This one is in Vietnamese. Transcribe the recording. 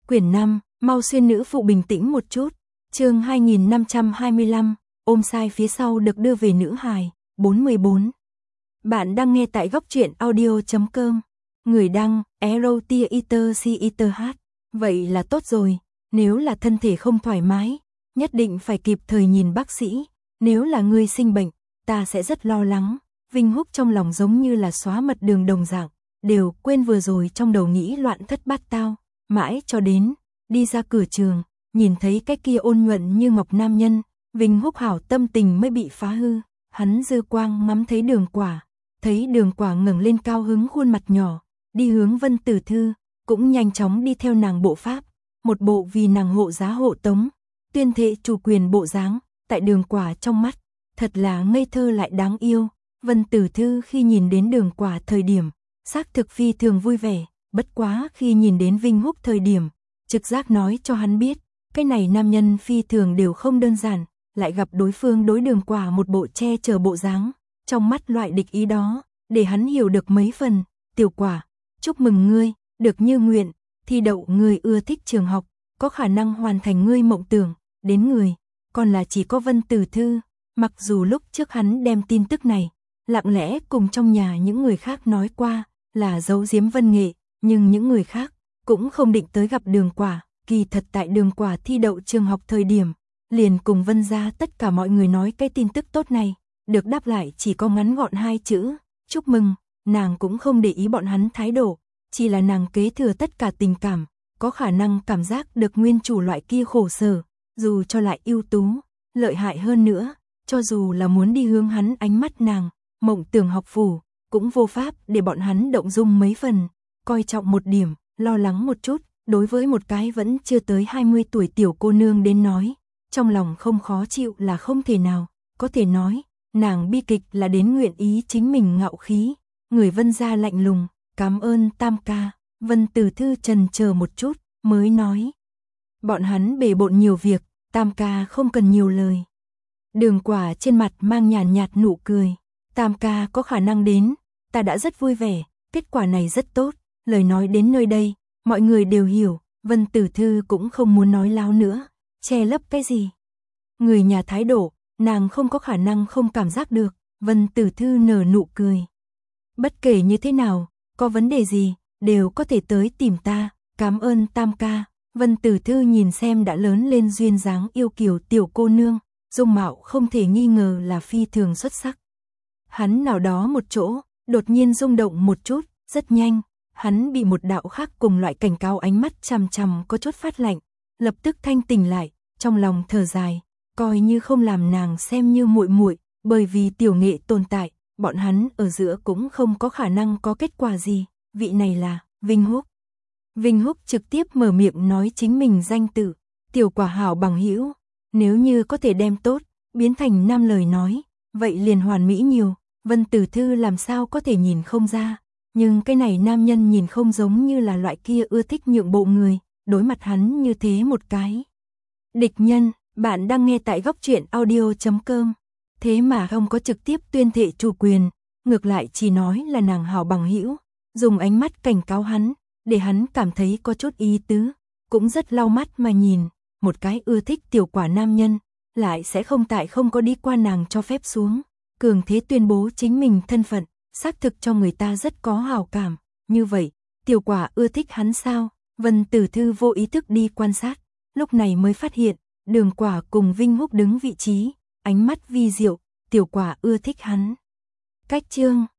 Quyển 5, mau xuyên nữ phụ bình tĩnh một chút. Chương 2525, ôm sai phía sau được đưa về nữ hài, 414. Bạn đang nghe tại góc truyện audio.com. Người đăng, Erotia Eater CETH. Vậy là tốt rồi, nếu là thân thể không thoải mái, nhất định phải kịp thời nhìn bác sĩ. Nếu là ngươi sinh bệnh, ta sẽ rất lo lắng. Vinh Húc trong lòng giống như là xóa mật đường đồng dạng, đều quên vừa rồi trong đầu nghĩ loạn thất bát tao. Mãi cho đến, đi ra cửa trường, nhìn thấy cái kia ôn nhuận như ngọc nam nhân, Vinh Húc hảo tâm tình mới bị phá hư. Hắn dư quang ngắm thấy Đường Quả, thấy Đường Quả ngẩng lên cao hứng khuôn mặt nhỏ, đi hướng Vân Tử Thư, cũng nhanh chóng đi theo nàng bộ pháp, một bộ vì nàng hộ giá hộ tống, tuyên thệ chủ quyền bộ dáng, tại Đường Quả trong mắt, thật là ngây thơ lại đáng yêu. Vân Tử Thư khi nhìn đến Đường Quả thời điểm, xác thực phi thường vui vẻ, bất quá khi nhìn đến Vinh Húc thời điểm, trực giác nói cho hắn biết, cái này nam nhân phi thường đều không đơn giản, lại gặp đối phương đối Đường Quả một bộ che chở bộ dáng, trong mắt loại địch ý đó, để hắn hiểu được mấy phần. Tiểu Quả, chúc mừng ngươi, được như nguyện, thi đậu ngươi ưa thích trường học, có khả năng hoàn thành ngươi mộng tưởng, đến người, còn là chỉ có Vân Tử Thư. Mặc dù lúc trước hắn đem tin tức này, lặng lẽ cùng trong nhà những người khác nói qua, là giấu giếm Vân Nghệ, nhưng những người khác cũng không định tới gặp Đường Quả. Kỳ thật tại Đường Quả thi đậu trường học thời điểm, liền cùng Vân gia tất cả mọi người nói cái tin tức tốt này, được đáp lại chỉ có ngắn gọn 2 chữ, chúc mừng. Nàng cũng không để ý bọn hắn thái độ, chỉ là nàng kế thừa tất cả tình cảm, có khả năng cảm giác được nguyên chủ loại kia khổ sở, dù cho lại ưu tú, lợi hại hơn nữa, cho dù là muốn đi hướng hắn ánh mắt nàng, mộng tưởng học phủ, cũng vô pháp để bọn hắn động dung mấy phần, coi trọng một điểm, lo lắng một chút. Đối với một cái vẫn chưa tới 20 tuổi tiểu cô nương đến nói, trong lòng không khó chịu là không thể nào, có thể nói, nàng bi kịch là đến nguyện ý chính mình ngạo khí. Người Vân gia lạnh lùng, cảm ơn Tam ca. Vân Tử Thư chần chờ một chút, mới nói. Bọn hắn bề bộn nhiều việc, Tam ca không cần nhiều lời. Đường Quả trên mặt mang nhàn nhạt nụ cười. Tam ca có khả năng đến, ta đã rất vui vẻ, kết quả này rất tốt. Lời nói đến nơi đây, mọi người đều hiểu, Vân Tử Thư cũng không muốn nói láo nữa, che lấp cái gì. Người nhà thái độ, nàng không có khả năng không cảm giác được. Vân Tử Thư nở nụ cười. Bất kể như thế nào, có vấn đề gì, đều có thể tới tìm ta, cảm ơn Tam ca. Vân Tử Thư nhìn xem đã lớn lên duyên dáng yêu kiều tiểu cô nương, dung mạo không thể nghi ngờ là phi thường xuất sắc. Hắn nào đó một chỗ, đột nhiên rung động một chút, rất nhanh, hắn bị một đạo khác cùng loại cảnh cáo ánh mắt chằm chằm có chút phát lạnh, lập tức thanh tỉnh lại, trong lòng thở dài, coi như không làm nàng xem như muội muội, bởi vì tiểu Nghệ tồn tại, bọn hắn ở giữa cũng không có khả năng có kết quả gì. Vị này là Vinh Húc. Vinh Húc trực tiếp mở miệng nói chính mình danh tự, Tiểu Quả hảo bằng hữu, nếu như có thể đem tốt biến thành 5 lời nói, vậy liền hoàn mỹ nhiều. Vân Tử Thư làm sao có thể nhìn không ra, nhưng cái này nam nhân nhìn không giống như là loại kia ưa thích nhượng bộ người, đối mặt hắn như thế một cái địch nhân. Bạn đang nghe tại góc truyện audio.com. Thế mà không có trực tiếp tuyên thệ chủ quyền, ngược lại chỉ nói là nàng hảo bằng hữu, dùng ánh mắt cảnh cáo hắn, để hắn cảm thấy có chút ý tứ, cũng rất lau mắt mà nhìn, một cái ưa thích Tiểu Quả nam nhân, lại sẽ không tại không có đi qua nàng cho phép xuống, cường thế tuyên bố chính mình thân phận, xác thực cho người ta rất có hảo cảm. Như vậy, Tiểu Quả ưa thích hắn sao? Vân Tử Thư vô ý thức đi quan sát, lúc này mới phát hiện, Đường Quả cùng Vinh Húc đứng vị trí, ánh mắt vi diệu, Tiểu Quả ưa thích hắn. Cách chương